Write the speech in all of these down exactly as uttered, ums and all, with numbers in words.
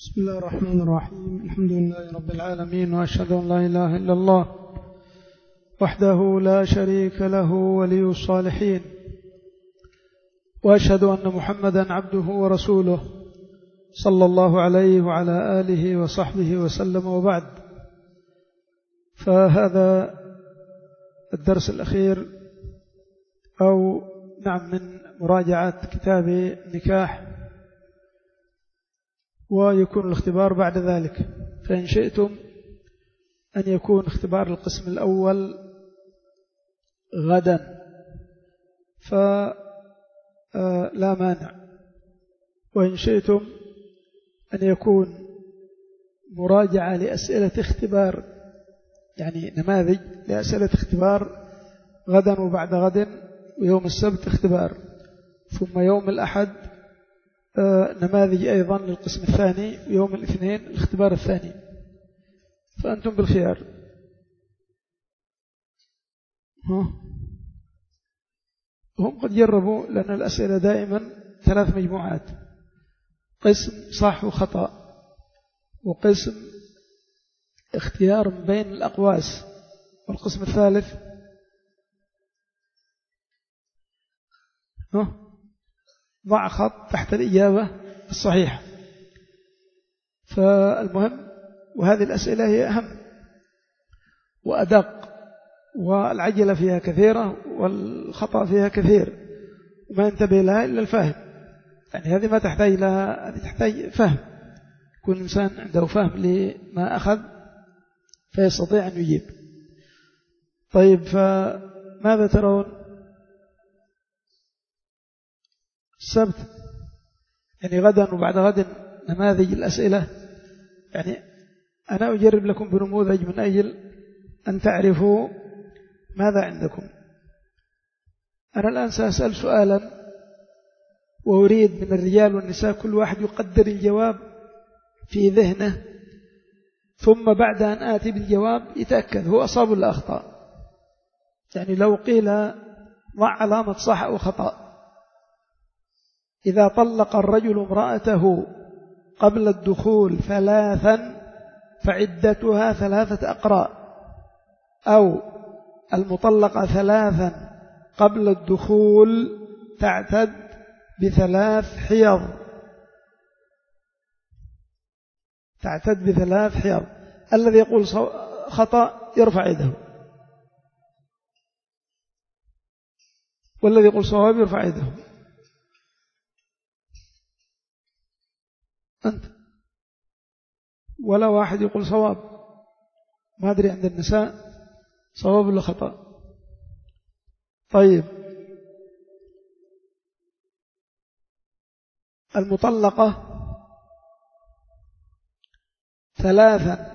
بسم الله الرحمن الرحيم. الحمد لله رب العالمين، وأشهد أن لا إله إلا الله وحده لا شريك له ولي الصالحين، وأشهد أن محمدا عبده ورسوله صلى الله عليه وعلى آله وصحبه وسلم، وبعد. فهذا الدرس الأخير أو نعم من مراجعة كتاب النكاح، ويكون الاختبار بعد ذلك. فإن شئتم أن يكون اختبار القسم الأول غدا فلا مانع، وإن شئتم أن يكون مراجعة لأسئلة اختبار، يعني نماذج لأسئلة اختبار غدا وبعد غد، ويوم السبت اختبار، ثم يوم الأحد نماذج أيضا للقسم الثاني، ويوم الاثنين الاختبار الثاني. فأنتم بالخيار. هم قد جربوا، لأن الأسئلة دائما ثلاث مجموعات: قسم صح وخطأ، وقسم اختيار من بين الأقواس، والقسم الثالث ضع خط تحت الإجابة الصحيحة. فالمهم، وهذه الأسئلة هي أهم وأدق، والعجلة فيها كثيرة والخطأ فيها كثير، وما ينتبه لها إلا الفهم. يعني هذه ما تحتاج لها، هذه تحتاج فهم، يكون الإنسان عنده فهم لما أخذ فيستطيع أن يجيب. طيب، فماذا ترون؟ السبت يعني غدا وبعد غد نماذج الأسئلة. يعني أنا أجرب لكم بنموذج من أجل أن تعرفوا ماذا عندكم. أنا الآن سأسأل سؤالا، وأريد من الرجال والنساء كل واحد يقدر الجواب في ذهنه، ثم بعد أن آتي بالجواب يتأكد هو أصاب ولا أخطأ. يعني لو قيل ضع علامة صح أو خطأ: إذا طلق الرجل امرأته قبل الدخول ثلاثا فعدتها ثلاثة أقراء، أو المطلقة ثلاثا قبل الدخول تعتد بثلاث حيض، تعتد بثلاث حيض. الذي يقول خطأ يرفع يده، والذي يقول صواب يرفع يده. أنت ولا واحد يقول صواب. ما أدري عند النساء صواب ولا خطأ. طيب، المطلقة ثلاثا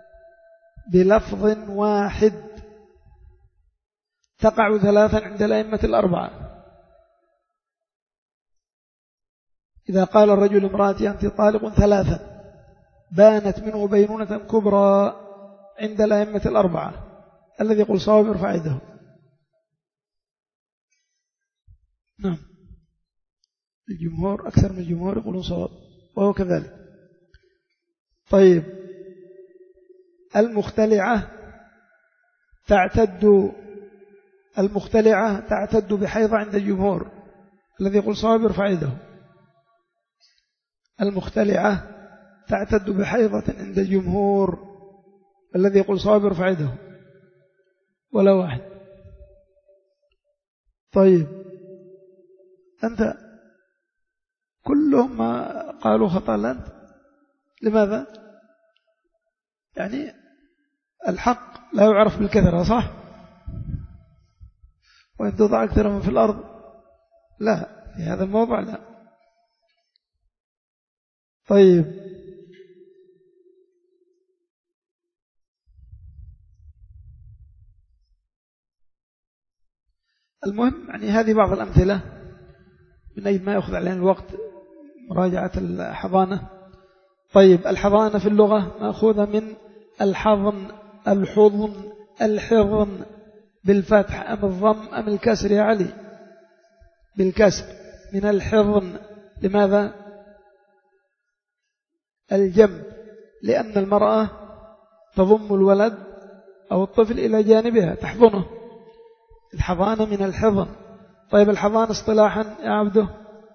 بلفظ واحد تقع ثلاثا عند الأئمة الأربعة. إذا قال الرجل امرأتي أنت طالق ثلاثا، بانت منه بينونة كبرى عند الأئمة الأربعة. الذي يقول صواب يرفع يده. نعم، الجمهور أكثر من الجمهور يقولون صواب، وهو كذلك. طيب، المختلعة تعتد المختلعة تعتد بحيض عند الجمهور. الذي يقول صواب يرفع يده. المختلعة تعتد بحيضة عند الجمهور. الذي يقول صواب يرفع يده. ولا واحد. طيب، أنت كلهم ما قالوا خطأ أنت. لماذا؟ يعني الحق لا يعرف بالكثرة، صح؟ وإن تضع أكثر من في الأرض لا، في هذا الموضوع لا. طيب، المهم يعني هذه بعض الأمثلة من أجل ما يأخذ علينا الوقت مراجعة الحضانة. طيب، الحضانة في اللغة مأخوذة من الحضن، الحضن، الحضن، بالفتح أم الضم أم الكسر يا علي؟ بالكسر، من الحضن. لماذا؟ الجنب، لأن المرأة تضم الولد أو الطفل إلى جانبها تحضنه، الحضانة من الحضن. طيب الحضانة اصطلاحا يا عبده؟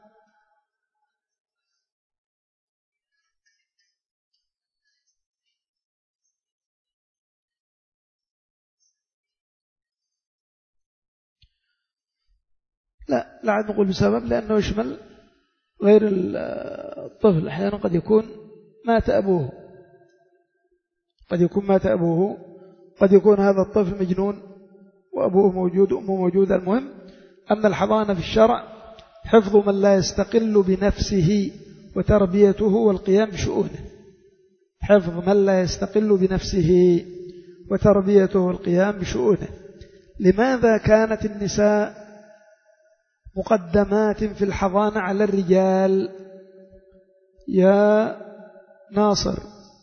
لا لا عاد نقول بسبب، لأنه يشمل غير الطفل. أحيانا قد يكون مات أبوه، قد يكون مات أبوه، قد يكون هذا الطفل مجنون وأبوه موجود وأمه موجودة. المهم أن الحضانة في الشرع حفظ من لا يستقل بنفسه وتربيته والقيام بشؤونه، حفظ من لا يستقل بنفسه وتربيته والقيام بشؤونه. لماذا كانت النساء مقدمات في الحضانة على الرجال يا ناصر؟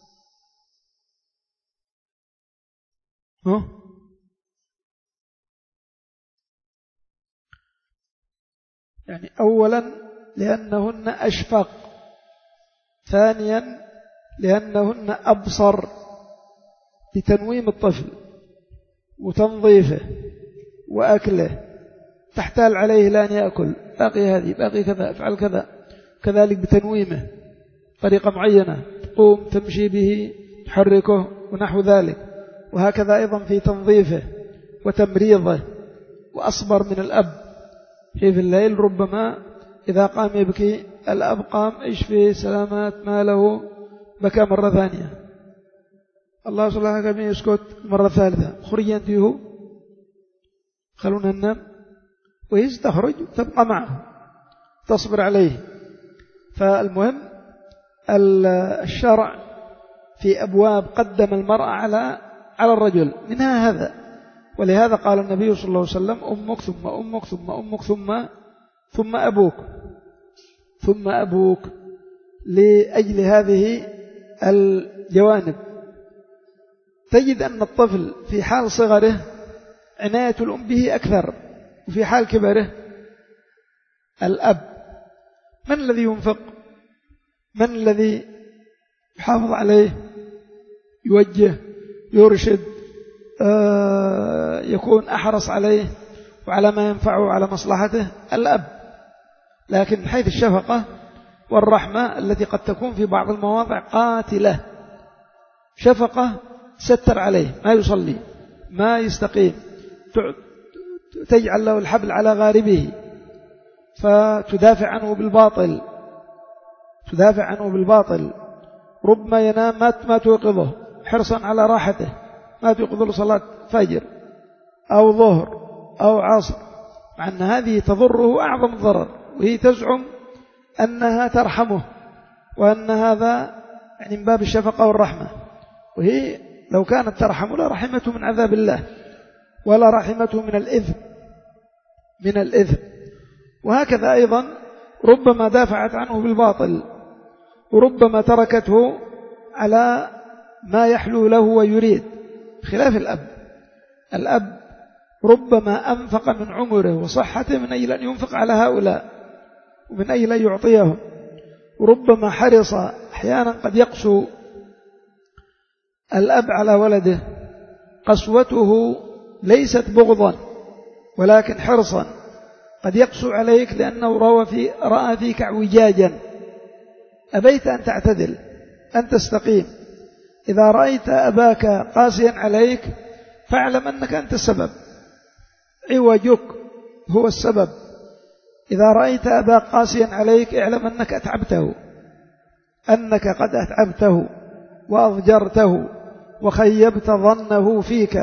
ها؟ يعني أولا لأنهن أشفق، ثانيا لأنهن أبصر بتنويم الطفل وتنظيفه وأكله، تحتال عليه لأن يأكل، باقي هذه باقي كذا، افعل كذا، كذلك بتنويمه طريقة معينة، تقوم تمشي به تحركه ونحو ذلك، وهكذا أيضا في تنظيفه وتمريضه. وأصبر من الأب في الليل، ربما إذا قام يبكي الأب قام إيش في سلامات ماله، بكى مرة ثانية، الله صلى الله عليه يسكت مرة ثالثة، خرج أنتيه خلونا ننام، ويستخرج تبقى معه تصبر عليه. فالمهم الشرع في أبواب قدم المرأة على على الرجل، منها هذا. ولهذا قال النبي صلى الله عليه وسلم أمك ثم أمك ثم أمك ثم ثم أبوك ثم أبوك، لأجل هذه الجوانب. تجد أن الطفل في حال صغره عناية الأم به أكثر، وفي حال كبره الأب. من الذي ينفق؟ من الذي يحافظ عليه، يوجه، يرشد، يكون أحرص عليه وعلى ما ينفعه وعلى مصلحته؟ الأب. لكن من حيث الشفقة والرحمة التي قد تكون في بعض المواضع قاتلة، شفقة ستر عليه، ما يصلي، ما يستقيم، تجعل له الحبل على غاربه، فتدافع عنه بالباطل، تدافع عنه بالباطل. ربما ينام ما توقظه حرصا على راحته، ما توقظ له صلاة فجر أو ظهر أو عصر، مع أن هذه تضره أعظم الضرر، وهي تزعم أنها ترحمه وأن هذا يعني من باب الشفقة والرحمة، وهي لو كانت ترحمه لا رحمته من عذاب الله ولا رحمته من الإثم من الإثم. وهكذا أيضا ربما دافعت عنه بالباطل، وربما تركته على ما يحلو له ويريد، خلاف الأب. الأب ربما أنفق من عمره وصحته من أجل أن ينفق على هؤلاء ومن أجل أن يعطيهم، وربما حرص، أحيانا قد يقسو الأب على ولده، قسوته ليست بغضا ولكن حرصا، قد يقسو عليك لأنه روى في رأى فيك اعوجاجا، أبيت أن تعتدل أن تستقيم. إذا رأيت أباك قاسيا عليك فاعلم أنك أنت السبب، عوجك هو السبب. إذا رأيت أباك قاسيا عليك اعلم أنك أتعبته، أنك قد أتعبته وأضجرته وخيبت ظنه فيك.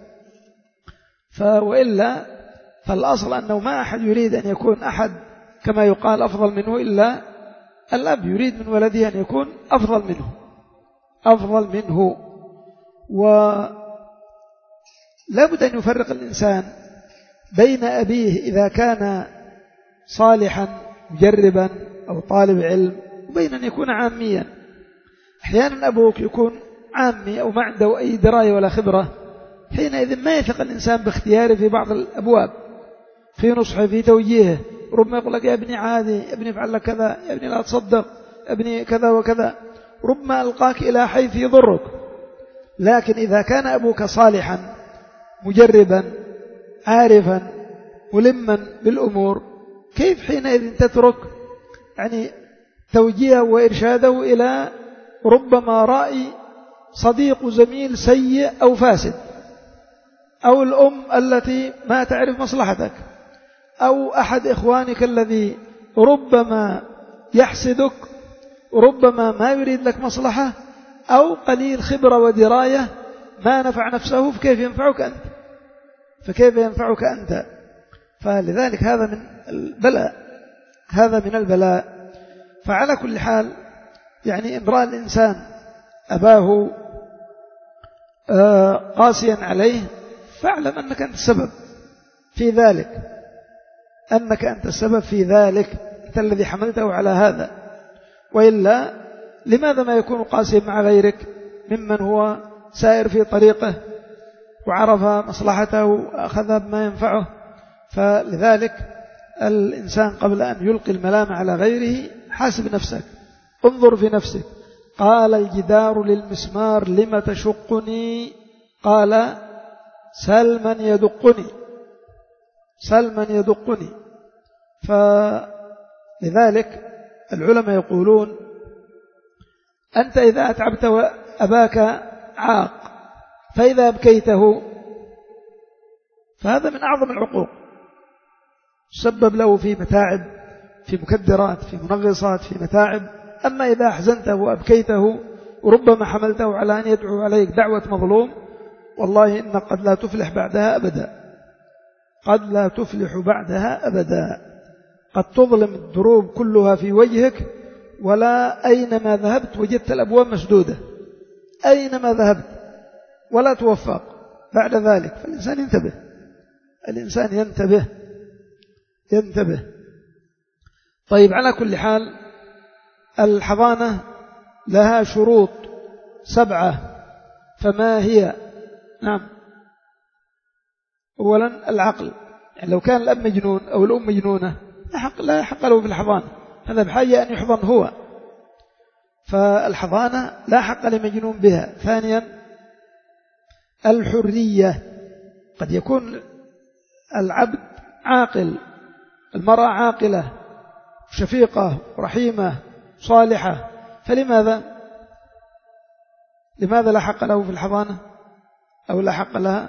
فوإلا فالأصل أنه ما أحد يريد أن يكون أحد كما يقال أفضل منه إلا الأب، يريد من ولده أن يكون أفضل منه أفضل منه ولا بد أن يفرق الإنسان بين أبيه إذا كان صالحا مجربا أو طالب علم، وبين أن يكون عاميا. أحيانا أبوك يكون عامي أو ما عنده أي دراية ولا خبرة، حينئذ ما يثق الإنسان باختياره في بعض الأبواب، في نصحه، في توجيهه. ربما يقول لك يا ابني عادي، يا ابني افعل لك كذا، يا ابني لا تصدق، يا ابني كذا وكذا، ربما ألقاك إلى حيث يضرك. لكن إذا كان أبوك صالحا مجربا عارفا ملما بالأمور، كيف حينئذ تترك يعني توجيهه وإرشاده إلى ربما رأي صديق زميل سيء أو فاسد، أو الأم التي ما تعرف مصلحتك، أو أحد إخوانك الذي ربما يحسدك، ربما ما يريد لك مصلحة، أو قليل خبرة ودراية ما نفع نفسه، فكيف ينفعك أنت فكيف ينفعك أنت فلذلك هذا من البلاء هذا من البلاء. فعلى كل حال يعني إن رأى الإنسان أباه قاسيا عليه، فاعلم أنك أنت السبب في ذلك أنك أنت السبب في ذلك أنت الذي حملته على هذا. وإلا لماذا ما يكون قاسيا مع غيرك ممن هو سائر في طريقه وعرف مصلحته وأخذ بما ينفعه؟ فلذلك الإنسان قبل أن يلقي الملام على غيره حاسب نفسك، انظر في نفسك. قال الجدار للمسمار لم تشقني؟ قال سل من يدقني سل من يدقني فلذلك العلماء يقولون أنت إذا أتعبت أباك عاق، فإذا أبكيته فهذا من أعظم العقوق، سبب له في متاعب، في مكدرات، في منغصات، في متاعب. أما إذا أحزنته وأبكيته وربما حملته على أن يدعو عليك دعوة مظلوم، والله إنك قد لا تفلح بعدها أبدا قد لا تفلح بعدها أبدا قد تظلم الدروب كلها في وجهك، ولا أينما ذهبت وجدت الأبواب مسدودة، أينما ذهبت ولا توفق بعد ذلك. فالإنسان ينتبه الإنسان ينتبه ينتبه طيب، على كل حال الحضانة لها شروط سبعة، فما هي؟ نعم، أولا العقل، يعني لو كان الأب مجنون أو الأم مجنونة لا حق, لا حق له في الحضانة، هذا بحاجة أن يحضن هو، فالحضانة لا حق لمجنون بها. ثانيا الحرية، قد يكون العبد عاقل، المرأة عاقلة شفيقة رحيمة صالحة، فلماذا لماذا لا حق له في الحضانة أو لا حق لها؟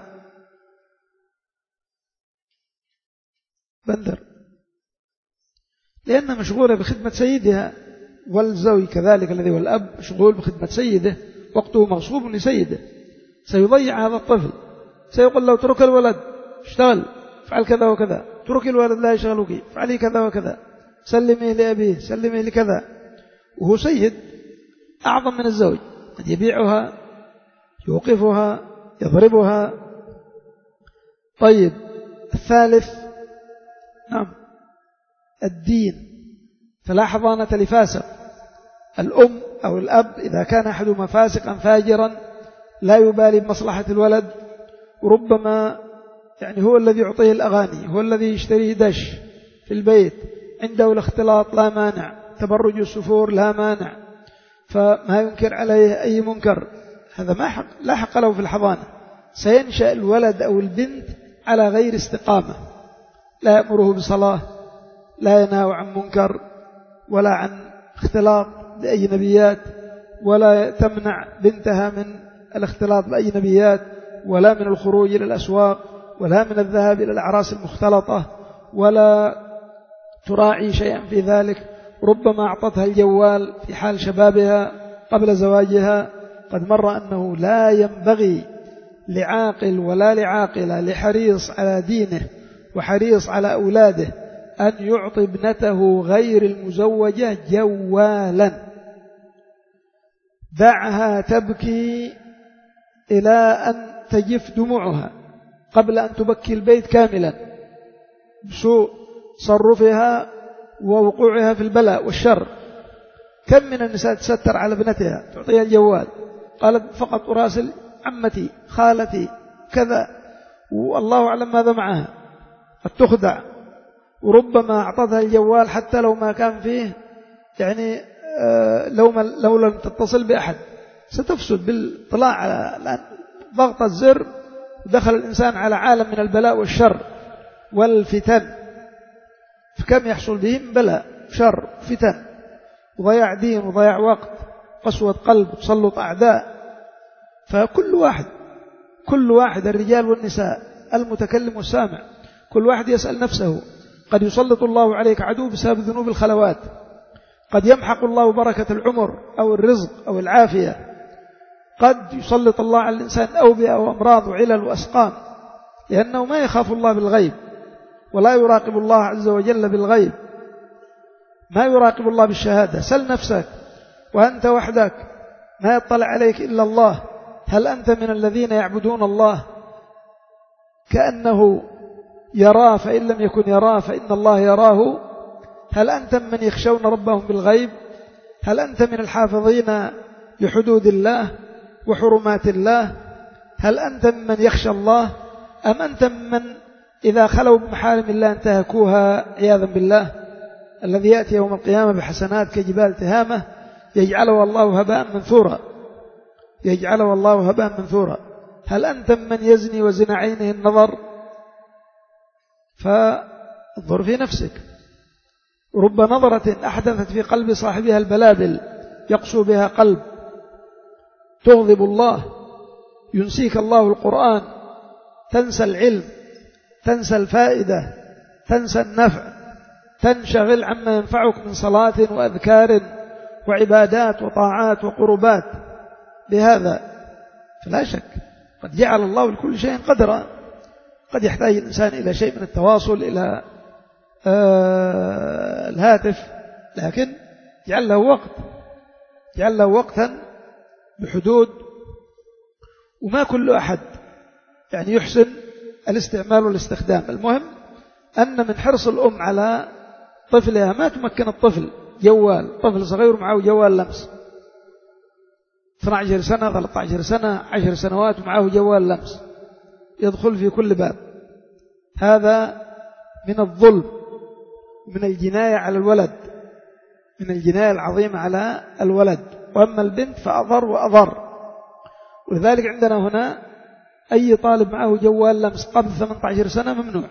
بندر لأنها مشغولة بخدمة سيدها، والزوج كذلك الذي هو الأب مشغول بخدمة سيده، وقته مغصوب لسيده، سيضيع هذا الطفل، سيقول له اترك الولد اشتغل فعل كذا وكذا، اترك الولد لا يشغلك فعلي كذا وكذا، سلمي لأبيه سلمي لكذا، وهو سيد أعظم من الزوج، قد يبيعها يوقفها يضربها. طيب الثالث نعم الدين، فلا حضانة لفاسق، الأم أو الأب إذا كان أحدهما فاسقا فاجرا لا يبالي بمصلحة الولد، وربما يعني هو الذي يعطيه الأغاني، هو الذي يشتريه دش في البيت، عنده الاختلاط لا مانع، تبرج السفور لا مانع، فما ينكر عليه أي منكر، هذا ما حق لا حق له في الحضانة. سينشأ الولد أو البنت على غير استقامة، لا يأمره بصلاة، لا ينهى عن منكر، ولا عن اختلاط بأجنبيات، ولا تمنع بنتها من الاختلاط بأجنبيات، ولا من الخروج إلى الأسواق، ولا من الذهاب إلى الأعراس المختلطة، ولا تراعي شيئا في ذلك. ربما أعطتها الجوال في حال شبابها قبل زواجها. قد مر أنه لا ينبغي لعاقل ولا لعاقلة لحريص على دينه وحريص على أولاده أن يعطي ابنته غير المزوجة جوالا، دعها تبكي إلى أن تجف دموعها قبل أن تبكي البيت كاملا بسوء تصرفها ووقوعها في البلاء والشر. كم من النساء تستر على ابنتها تعطيها الجوال، قالت فقط أراسل عمتي خالتي كذا، والله أعلم ماذا معها، قد تخدع. وربما أعطتها الجوال حتى لو ما كان فيه يعني لو, لو لم تتصل بأحد ستفسد بالاطلاع على ضغط الزر، دخل الإنسان على عالم من البلاء والشر والفتن، فكم يحصل به من بلاء شر فتن وضياع دين وضياع وقت، قسوة قلب وتسلط أعداء. فكل واحد كل واحد الرجال والنساء المتكلم والسامع كل واحد يسأل نفسه، قد يسلط الله عليك عدو بسبب ذنوب الخلوات، قد يمحق الله بركة العمر أو الرزق أو العافية، قد يسلط الله على الإنسان أوبئة وأمراض وعلل وأسقام، لأنه ما يخاف الله بالغيب ولا يراقب الله عز وجل بالغيب، ما يراقب الله بالشهادة. سل نفسك وأنت وحدك ما يطلع عليك إلا الله، هل أنت من الذين يعبدون الله كأنه يراه فإن لم يكن يراه فإن الله يراه؟ هل أنت من يخشون ربهم بالغيب؟ هل أنت من الحافظين لحدود الله وحرمات الله؟ هل أنت من يخشى الله أم أنت من إذا خلوا بمحارم الله انتهكوها عياذا بالله، الذي يأتي يوم القيامة بحسنات كجبال تهامة يجعله الله هباء منثورا يجعله الله هباء منثورا. هل أنت من يزني وزن عينه النظر؟ فانظر في نفسك، رب نظرة أحدثت في قلب صاحبها البلابل يقسو بها قلب، تغضب الله، ينسيك الله القرآن، تنسى العلم، تنسى الفائدة، تنسى النفع، تنشغل عما ينفعك من صلاة وأذكار وعبادات وطاعات وقربات. بهذا فلا شك قد جعل الله لكل شيء قدرا، قد يحتاج الإنسان إلى شيء من التواصل إلى آه الهاتف، لكن جعل له وقت جعل له وقتا بحدود، وما كل أحد يعني يحسن الاستعمال والاستخدام. المهم أن من حرص الأم على طفلها ما تمكن الطفل جوال، طفل صغير معه جوال لمس اثنتي عشرة سنة ثلاثة عشر سنة عشر سنوات ومعه جوال لمس يدخل في كل باب، هذا من الظلم، من الجناية على الولد، من الجناية العظيمة على الولد. وأما البنت فأضر وأضر. ولذلك عندنا هنا أي طالب معه جوال لمس قبل ثمانية عشر سنة ممنوع،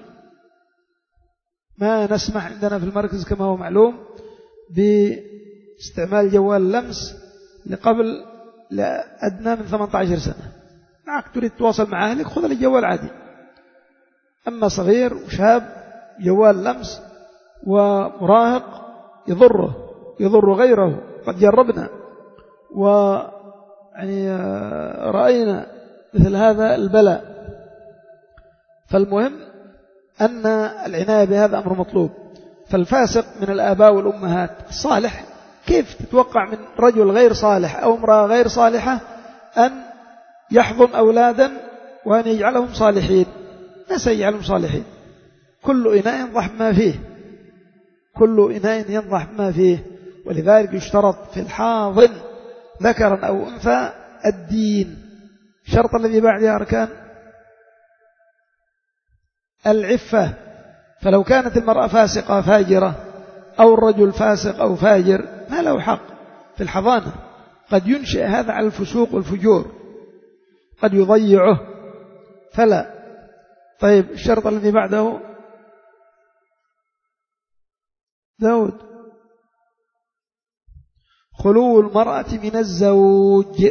ما نسمح عندنا في المركز كما هو معلوم باستعمال جوال لمس لقبل لأدنى من ثمانية عشر سنة. معك تريد تواصل مع أهلك خذ الجوال عادي، أما صغير وشاب جوال لمس ومراهق يضره يضر غيره، قد جربنا ويعني رأينا مثل هذا البلاء. فالمهم أن العناية بهذا أمر مطلوب. فالفاسق من الآباء والأمهات، الصالح كيف تتوقع من رجل غير صالح أو امرأة غير صالحة أن يحضن أولادا وأن يجعلهم صالحين؟ ما سيجعلهم صالحين؟ كل إناء ينضح ما فيه كل إناء ينضح ما فيه. ولذلك يشترط في الحاضن ذكرا أو أنثى الدين. الشرط الذي بعده أركان العفة. فلو كانت المرأة فاسقة فاجرة أو الرجل فاسق أو فاجر ما له حق في الحضانة، قد ينشئ هذا على الفسوق والفجور، قد يضيعه، فلا. طيب الشرط الذي بعده داود خلو المرأة من الزوج.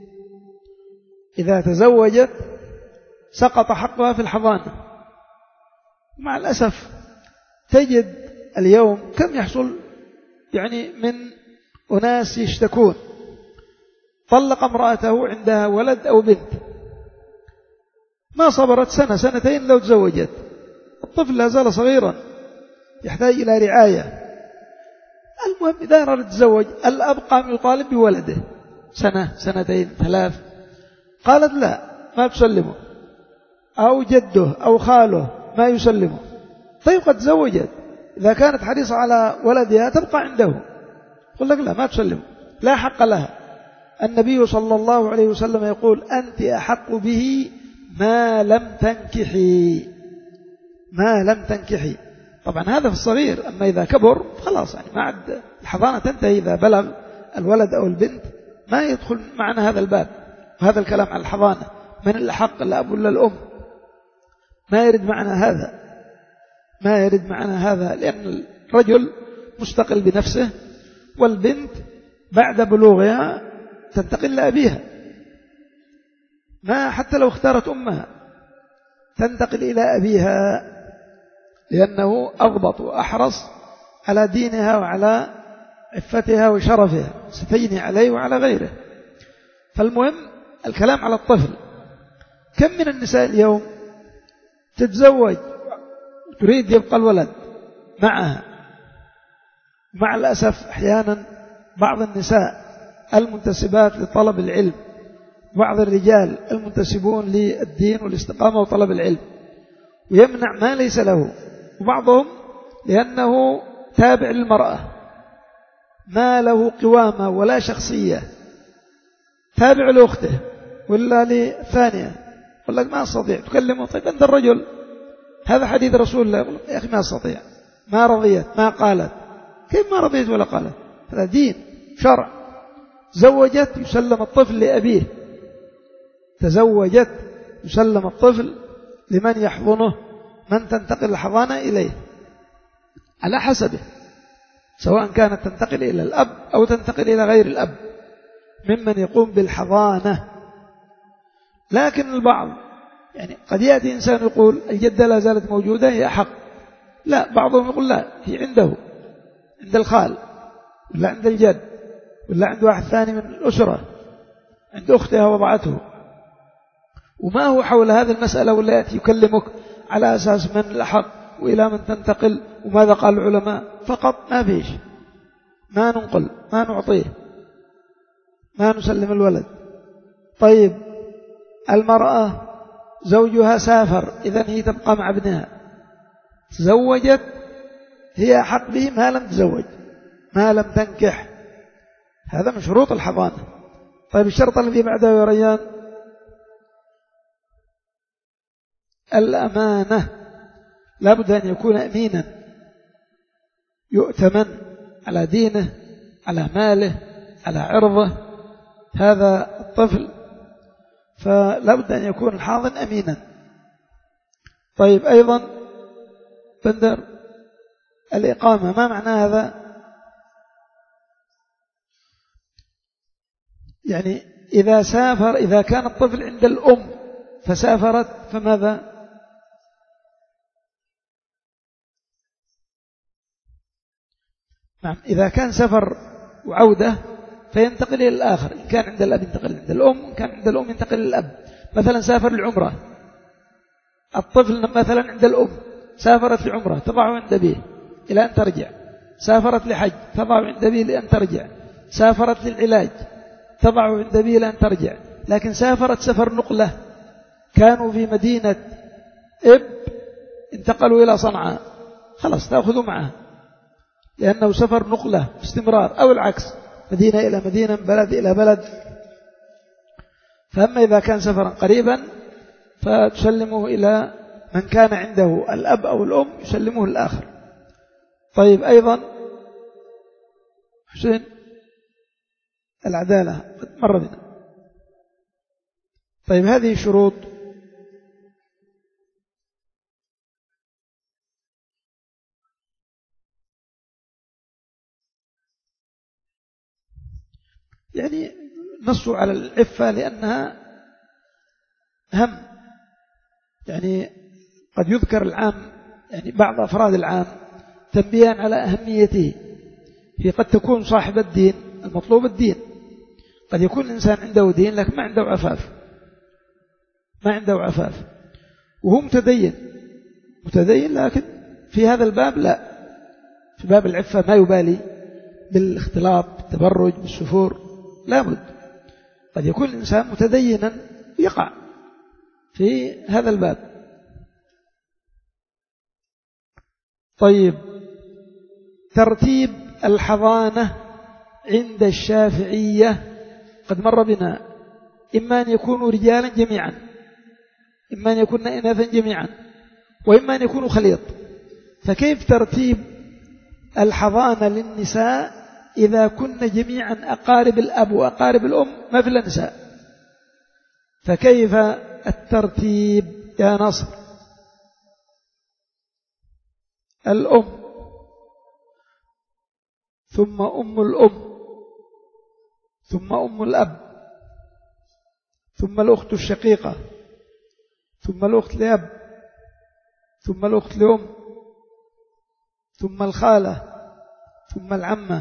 إذا تزوجت سقط حقها في الحضانة. مع الأسف تجد اليوم كم يحصل يعني من أناس يشتكون طلق امرأته عندها ولد أو بنت، ما صبرت سنة سنتين لو تزوجت، الطفل لا زال صغيرا يحتاج إلى رعاية. المهم إذا أراد تزوج الأب قام يطالب بولده سنة سنتين ثلاث، قالت لا ما تسلمه، أو جده أو خاله ما يسلمه. طيب قد تزوجت، إذا كانت حريصة على ولدها تبقى عنده، قل لك لا ما تسلمه، لا حق لها. النبي صلى الله عليه وسلم يقول أنت أحق به ما لم تنكحي ما لم تنكحي. طبعا هذا في الصغير. أما إذا كبر خلاص يعني ما عاد الحضانة تنتهي إذا بلغ الولد أو البنت، ما يدخل معنا هذا الباب. وهذا الكلام على الحضانة من الأحق الأب ولا الأم، ما يرد معنا هذا، ما يرد معنا هذا، لأن الرجل مستقل بنفسه، والبنت بعد بلوغها تنتقل لأبيها، ما حتى لو اختارت أمها تنتقل إلى أبيها، لأنه أضبط وأحرص على دينها وعلى عفتها وشرفها، ستجني عليه وعلى غيره. فالمهم الكلام على الطفل. كم من النساء اليوم تتزوج تريد يبقى الولد معها. مع الأسف أحيانا بعض النساء المنتسبات لطلب العلم، بعض الرجال المنتسبون للدين والاستقامة وطلب العلم، ويمنع ما ليس له. وبعضهم لأنه تابع للمرأة، ما له قوامة ولا شخصية، تابع لأخته ولا للثانية، يقول لك ما أستطيع تكلمه. طيب أنت الرجل، هذا حديث رسول الله، يقول لك يا أخي ما أستطيع، ما رضيت، ما قالت. كيف ما رضيت ولا قالت؟ هذا دين شرع. زوجت يسلم الطفل لأبيه، تزوجت يسلم الطفل لمن يحضنه، من تنتقل الحضانة إليه على حسبه، سواء كانت تنتقل إلى الأب أو تنتقل إلى غير الأب ممن يقوم بالحضانة. لكن البعض يعني قد يأتي إنسان يقول الجدة لا زالت موجودة هي أحق. لا، بعضهم يقول لا، هي عنده، عند الخال ولا عند الجد ولا عند واحد ثاني من الأسرة، عند أختها وضعته. وما هو حول هذه المسألة ولا يأتي يكلمك على أساس من الأحق وإلى من تنتقل وماذا قال العلماء فقط. ما فيش، ما ننقل، ما نعطيه، ما نسلم الولد. طيب المرأة زوجها سافر، إذن هي تبقى مع ابنها. تزوجت هي أحق به ما لم تزوج، ما لم تنكح. هذا من شروط الحضانة. طيب الشرط الذي بعده يا ريان الأمانة، لابد أن يكون أمينا، يؤتمن على دينه، على ماله، على عرضه هذا الطفل، فلابد أن يكون الحاضن أمينا. طيب أيضا بندر الإقامة، ما معنى هذا؟ يعني إذا سافر، إذا كان الطفل عند الأم فسافرت فماذا؟ نعم، إذا كان سفر وعودة فينتقل إلى الآخر. إن كان عند الأب ينتقل عند الأم، إن كان عند الأم ينتقل للأب. مثلا سافر للعمرة، الطفل مثلا عند الأم، سافرت لعمرة تضعه عند أبيه إلى أن ترجع. سافرت لحج تضعه عند أبيه لأن ترجع. سافرت للعلاج تضعه عند أبيه لأن ترجع. لكن سافرت سفر نقلة، كانوا في مدينة إب انتقلوا إلى صنعاء، خلاص تأخذوا معه، لأنه سفر نقلة باستمرار، أو العكس، مدينة إلى مدينة، بلد إلى بلد. فأما إذا كان سفرا قريبا فتسلمه إلى من كان عنده الأب أو الأم، يسلمه الآخر. طيب أيضا حسين العدالة قد مر بنا. طيب هذه شروط يعني نصوا على العفة لأنها هم، يعني قد يذكر العام، يعني بعض أفراد العام تنبيها على أهميته. هي قد تكون صاحب الدين، المطلوب الدين، قد يكون الإنسان عنده دين لكن ما عنده عفاف، ما عنده عفاف، وهو متدين متدين لكن في هذا الباب لا، في باب العفة ما يبالي بالاختلاط، بالتبرج، بالسفور، لا بد. قد يكون الإنسان متدينا يقع في هذا الباب. طيب ترتيب الحضانة عند الشافعية قد مر بنا، إما أن يكونوا رجالا جميعا، إما أن يكونوا إناثا جميعا، وإما أن يكونوا خليط. فكيف ترتيب الحضانة للنساء إذا كن جميعا أقارب الأب وأقارب الأم ما في النساء؟ فكيف الترتيب يا نصر؟ الأم ثم أم الأم ثم أم الأب ثم الأخت الشقيقة ثم الأخت لأب ثم الأخت لأم ثم الخالة ثم العمة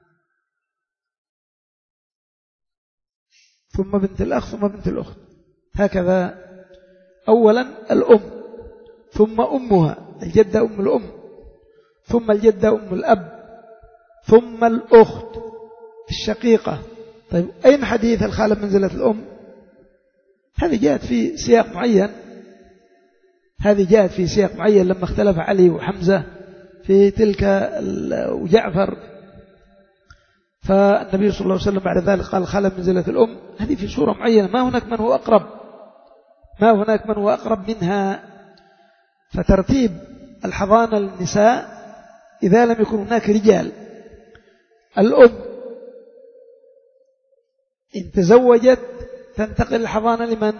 ثم بنت الأخ ثم بنت الأخت. هكذا أولا الأم ثم أمها الجدة أم الأم ثم الجدة أم الأب ثم الأخت الشقيقة. طيب أين حديث الخالة بمنزلة الأم؟ هذه جاءت في سياق معين، هذه جاءت في سياق معين لما اختلف علي وحمزة في تلك وجعفر، فالنبي صلى الله عليه وسلم بعد ذلك قال الخالة بمنزلة الأم. هذه في صورة معينة، ما هناك من هو أقرب ما هناك من هو أقرب منها. فترتيب الحضانة للنساء إذا لم يكن هناك رجال، الأم إن تزوجت تنتقل الحضانة لمن؟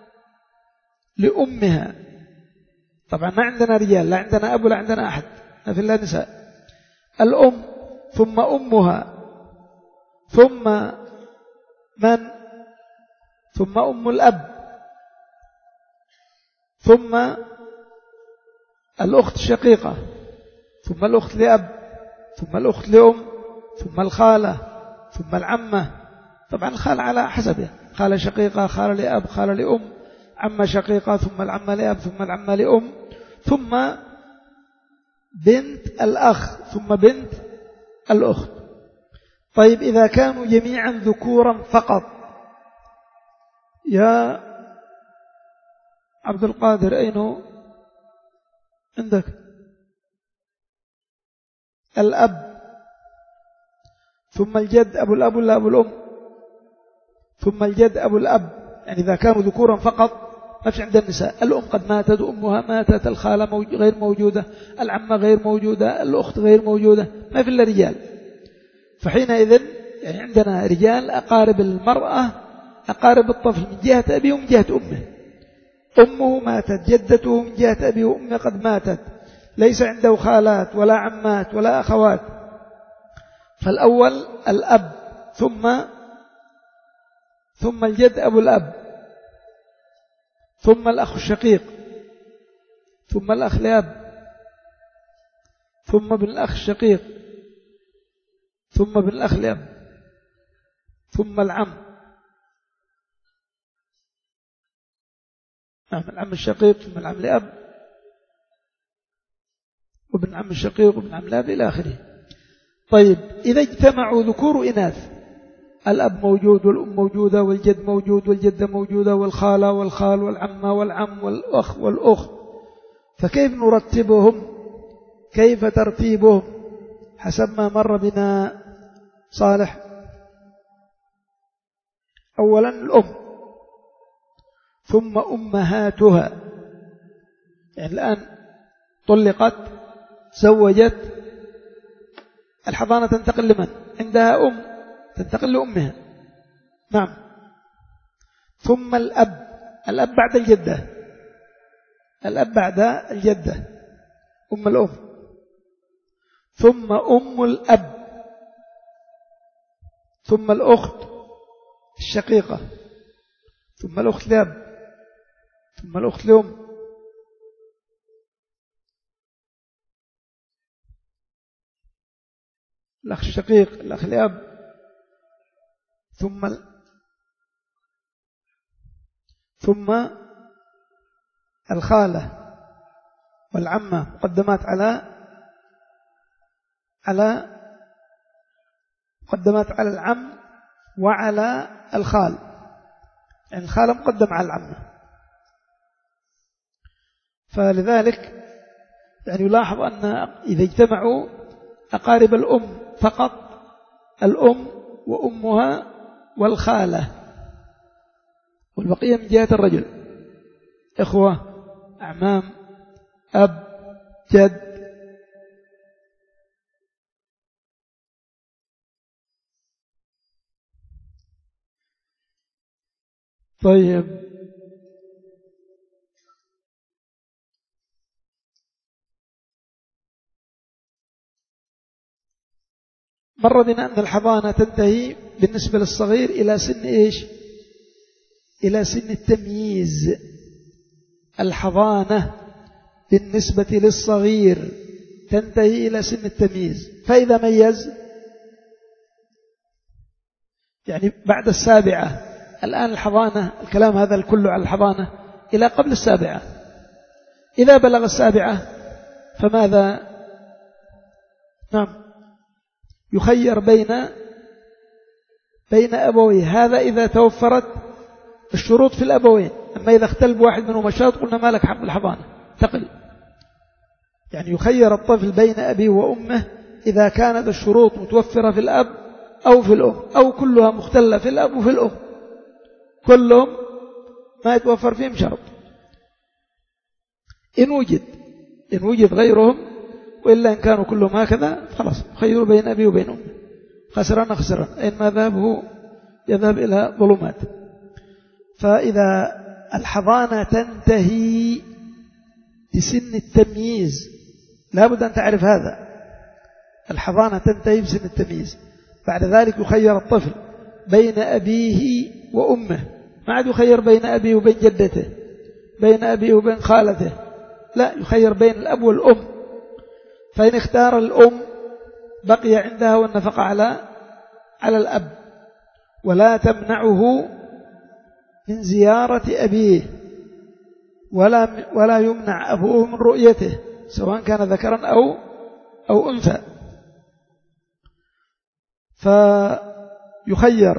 لأمها. طبعا ما عندنا رجال، لا عندنا أب ولا عندنا أحد، ما في إلا نساء. الأم ثم أمها ثم من؟ ثم أم الأب ثم الأخت الشقيقة ثم الأخت لأب ثم الأخت لأم ثم الخالة ثم العمة. طبعا الخالة على حسبها، خالة شقيقة، خالة لأب، خالة لأم، عمة شقيقة، ثم العمة لأب، ثم العمة لأم، ثم بنت الأخ، ثم بنت الأخت. طيب إذا كانوا جميعا ذكورا فقط يا عبد القادر أين هو عندك؟ الأب ثم الجد أبو الأب ولا أبو الأم ثم الجد أبو الأب، يعني إذا كانوا ذكورا فقط ما في عند النساء. الأم قد ماتت، أمها ماتت، الخالة موج... غير موجودة، العمة غير موجودة، الأخت غير موجودة، ما في إلا رجال. فحينئذ يعني عندنا رجال أقارب المرأة، أقارب الطفل من جهة أبيه ومن جهة أمه. أمه ماتت، جدته من جهة أبيه وأمه قد ماتت، ليس عنده خالات ولا عمات ولا أخوات. فالأول الأب ثم ثم الجد أبو الأب ثم الأخ الشقيق ثم الأخ لأب ثم ابن الأخ الشقيق ثم ابن الأخ لأب ثم العم، نعم العم الشقيق ثم العم لأب وابن العم الشقيق وابن العم لأب إلى آخره. طيب إذا اجتمعوا ذكور وإناث، الأب موجود والأم موجودة والجد موجود والجدة موجودة والخالة والخال والعمة والعم والأخ والأخت، فكيف نرتبهم؟ كيف ترتيبهم حسب ما مر بنا صالح؟ أولا الأم ثم أمهاتها، يعني الآن طلقت زوجت، الحضانة تنتقل لمن؟ عندها أم تنتقل لأمها، نعم. ثم الأب، الأب بعد الجدة، الأب بعد الجدة أم الأم، ثم أم الأب، ثم الأخت الشقيقة، ثم الأخت لأب، ثم الأخت لأم، الأخ الشقيق، الأخ لأب، ثم ال... ثم الخالة والعمة، مقدمات على على مقدمات على العم وعلى الخال، يعني الخالة مقدم على العمة. فلذلك يعني يلاحظ أن إذا اجتمعوا أقارب الأم فقط، الأم وأمها والخالة، والبقية من جهة الرجل، إخوة، أعمام، أب، جد، طيب مر بنا أن الحضانة تنتهي بالنسبة للصغير إلى سن إيش؟ إلى سن التمييز. الحضانة بالنسبة للصغير تنتهي إلى سن التمييز، فإذا ميز يعني بعد السابعة. الآن الحضانة الكلام هذا الكل على الحضانة إلى قبل السابعة. إذا بلغ السابعة فماذا؟ نعم يخير بين بين أبويه، هذا إذا توفرت الشروط في الأبوين. أما إذا اختل بواحد منهم الشرط قلنا ما لك حق الحضانة تقل. يعني يخير الطفل بين أبيه وأمه إذا كانت الشروط متوفرة في الأب أو في الأم، أو كلها مختلة في الأب وفي الأم، كلهم ما يتوفر فيهم شرط. إن وجد إن وجد غيرهم، وإلا إن كانوا كلهم هكذا خلاص خيروا بين أبي وبين أمه، خسران خسران، أينما ذهبه يذهب إلى ظلمات. فإذا الحضانة تنتهي بسن التمييز، لا بد أن تعرف هذا، الحضانة تنتهي بسن التمييز. بعد ذلك يخير الطفل بين أبيه وأمه، ما عاد يخير بين أبيه وبين جدته، بين أبيه وبين خالته، لا، يخير بين الأب والأم. فإن اختار الأم بقي عندها والنفقة على على الأب، ولا تمنعه من زيارة أبيه، ولا ولا يمنع أبوه من رؤيته سواء كان ذكرا أو أو أنثى. فيخير.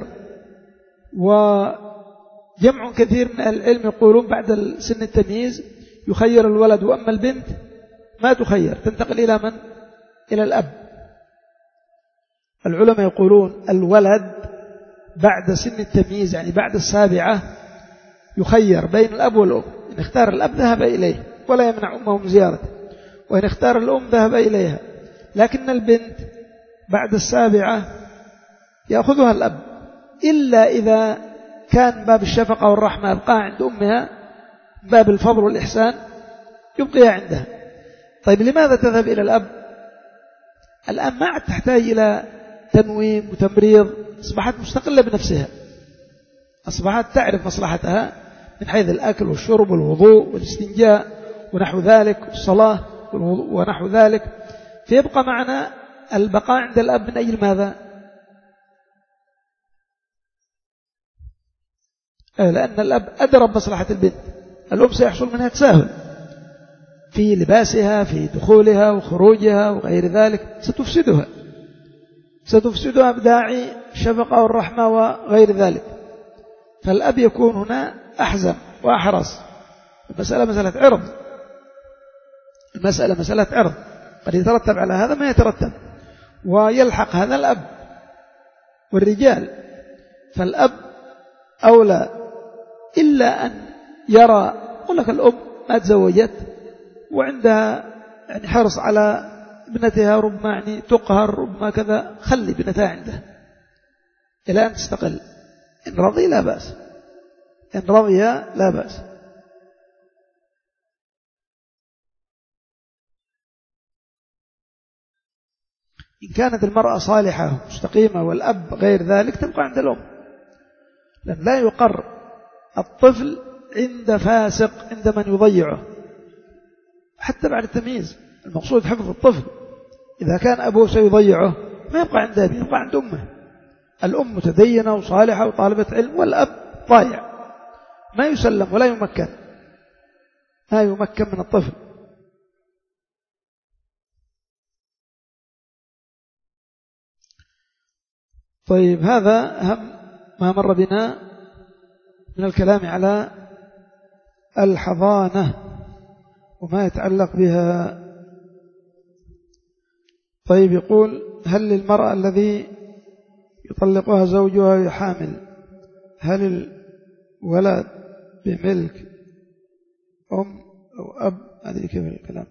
وجمع كثير من العلم يقولون بعد سن التمييز يخير الولد، وأما البنت ما تخير، تنتقل إلى من؟ إلى الأب. العلماء يقولون الولد بعد سن التمييز يعني بعد السابعة يخير بين الأب والأم، إن اختار الأب ذهب إليه ولا يمنع أمه من زيارته، وإن اختار الأم ذهب إليها. لكن البنت بعد السابعة يأخذها الأب، إلا إذا كان باب الشفقة والرحمة أبقى عند أمها، باب الفضل والإحسان يبقيها عندها. طيب لماذا تذهب إلى الأب؟ الآن ما عاد تحتاج إلى تنويم وتمريض، أصبحت مستقلة بنفسها، أصبحت تعرف مصلحتها من حيث الأكل والشرب والوضوء والاستنجاء ونحو ذلك، والصلاة ونحو ذلك. فيبقى معنا البقاء عند الأب من أجل ماذا؟ لأن الأب أدرى بمصلحة البنت، الأم سيحصل منها تساهل في لباسها، في دخولها وخروجها وغير ذلك، ستفسدها ستفسدها بداعي الشفقة والرحمة وغير ذلك. فالأب يكون هنا أحزم وأحرص. المسألة مسألة عرض، المسألة مسألة عرض، قد يترتب على هذا ما يترتب، ويلحق هذا الأب والرجال. فالأب أولى، إلا أن يرى يقول لك الأم ما تزوجت وعندها يعني حرص على ابنتها، ربما يعني تقهر، ربما كذا، خلي ابنتها عنده إلى أن تستقل. إن رضي لا بأس، إن رضي لا بأس. إن كانت المرأة صالحة مستقيمة والأب غير ذلك تبقى عند الأم، لأن لا يقر الطفل عند فاسق عند من يضيعه حتى بعد التمييز. المقصود حفظ الطفل. إذا كان أبوه سيضيعه ما يبقى عند أبيه، يبقى عند أمه. الأم متدينة وصالحة وطالبة علم، والأب ضايع ما يسلم ولا يمكن، ما يمكن من الطفل. طيب هذا أهم ما مر بنا من الكلام على الحضانة وما يتعلق بها. طيب يقول: هل للمرأة الذي يطلقها زوجها حامل، هل الولد بملك أم أو أب؟ هذه كيف الكلام؟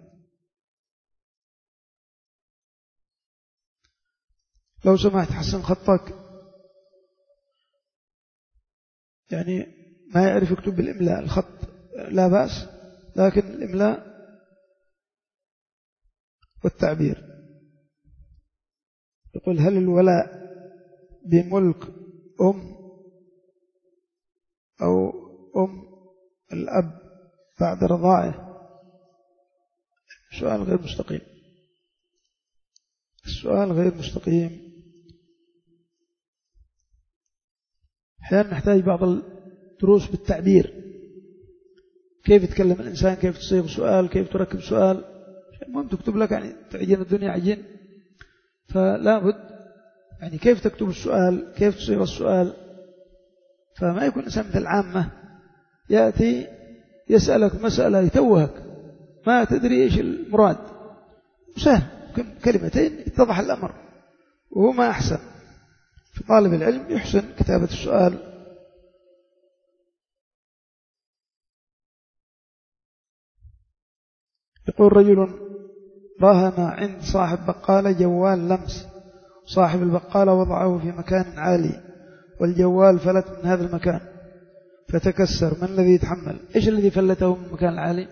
لو سمحت حسن خطك، يعني ما يعرف يكتب بالإملاء الخط لا بأس، لكن الإملاء والتعبير. يقول هل الولاء بملك أم أو أم الأب بعد رضاعه؟ سؤال غير مستقيم، السؤال غير مستقيم. أحيانا نحتاج بعض الدروس بالتعبير، كيف يتكلم الإنسان، كيف تصيغ سؤال، كيف تركب سؤال. المهم تكتب لك يعني تعجين الدنيا عجين، فلا بد يعني كيف تكتب السؤال، كيف تصيغ السؤال. فما يكون إنسان مثل العامة يأتي يسألك مسألة يتوهك ما تدري إيش المراد، سهل كلمتين يتضح الأمر، وهو ما أحسن. في طالب العلم يحسن كتابة السؤال. يقول رجل راهن عند صاحب بقالة جوال لمس، صاحب البقالة وضعه في مكان عالي والجوال فلت من هذا المكان فتكسر، من الذي يتحمل؟ إيش الذي فلته من المكان العالي؟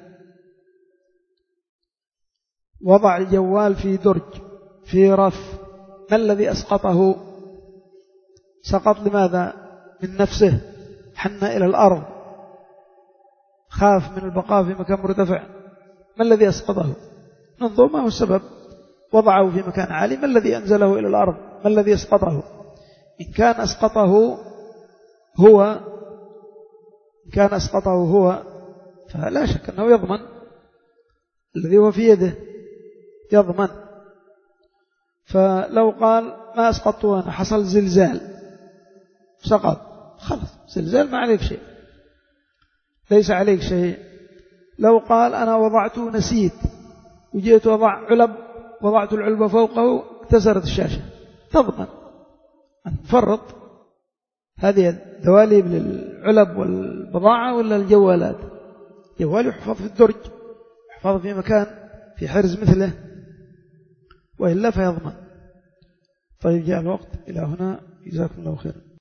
وضع الجوال في درج في رف، ما الذي أسقطه؟ سقط لماذا؟ من نفسه، حن إلى الأرض، خاف من البقاء في مكان مرتفع، ما الذي أسقطه؟ ننظر ما هو السبب. وضعه في مكان عالي، ما الذي أنزله إلى الأرض؟ ما الذي أسقطه؟ إن كان أسقطه هو إن كان أسقطه هو فلا شك أنه يضمن، الذي هو في يده يضمن. فلو قال ما أسقطته أنا، حصل زلزال سقط، خلاص زلزال ما عليك شيء، ليس عليك شيء. لو قال أنا وضعته نسيت وجيت وضع علب، وضعت العلبة فوقه اكتسرت الشاشة، تضمن أن تفرط. هذه دواليب للعلب والبضاعة ولا الجوالات؟ جوال يحفظ في الدرج، يحفظ في مكان في حرز مثله، وإلا فيضمن. طيب جاء الوقت إلى هنا، جزاكم الله خيرا.